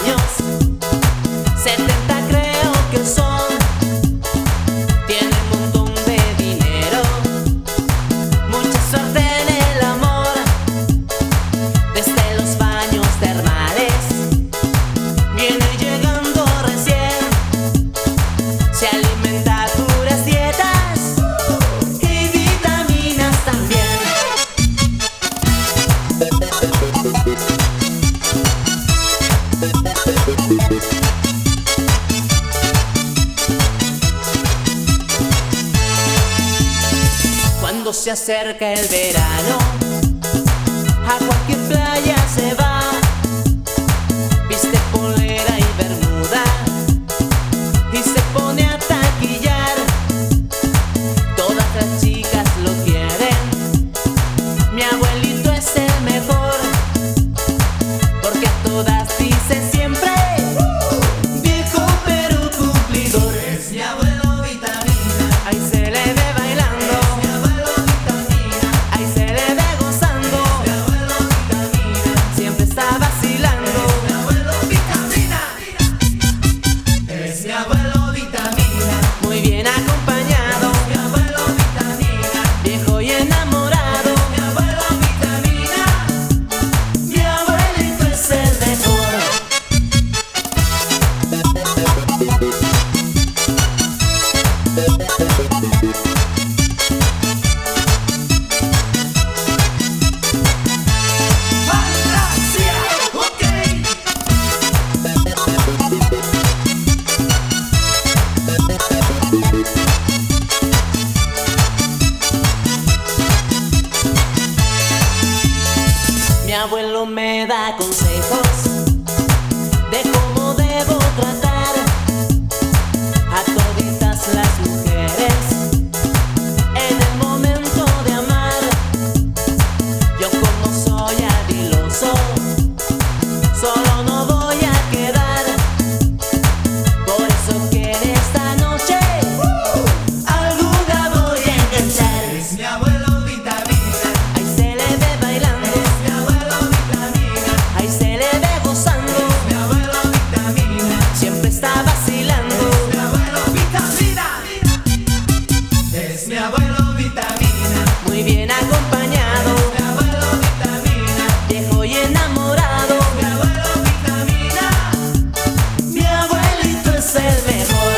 años, 70 creo que son. Tiene un montón de dinero, mucha suerte en el amor. Desde los baños termales viene llegando recién. Se alimenta puras dietas y vitaminas también. Cuando se acerca el verano, a cualquier playa se va. Viste polera y bermuda y se pone a taquillar. Todas las chicas lo quieren. Mi abuelito es el mejor, porque a todas dice siempre viejo pero cumplidor. Es mi abuelo vitamina, Ahí se le ve bailando, es mi abuelo vitamina, ahí se le ve gozando. mi abuelo vitamina, Siempre está vacilando. mi abuelo vitamina, es mi abuelo vitamina, Muy bien acompañado, mi abuelo vitamina, viejo y enamorado. mi abuelo vitamina, Mi abuelito es el mejor. fantasía, ok. Mi abuelo me da consejos de cómo debo tratar a toditas las mujeres en el momento de amar. Yo como soy habiloso, solo no voy a quedar. Por eso que en esta noche alguna voy a enganchar. Es mi abuelo vitamina, Ahí se le ve bailando, es mi abuelo vitamina, ahí se le ve gozando. mi abuelo vitamina, Siempre está vacilando. mi abuelo vitamina, es mi abuelo vitamina, Muy bien acompañado, mi abuelo vitamina, viejo y enamorado. mi abuelo vitamina, Mi abuelito es el mejor.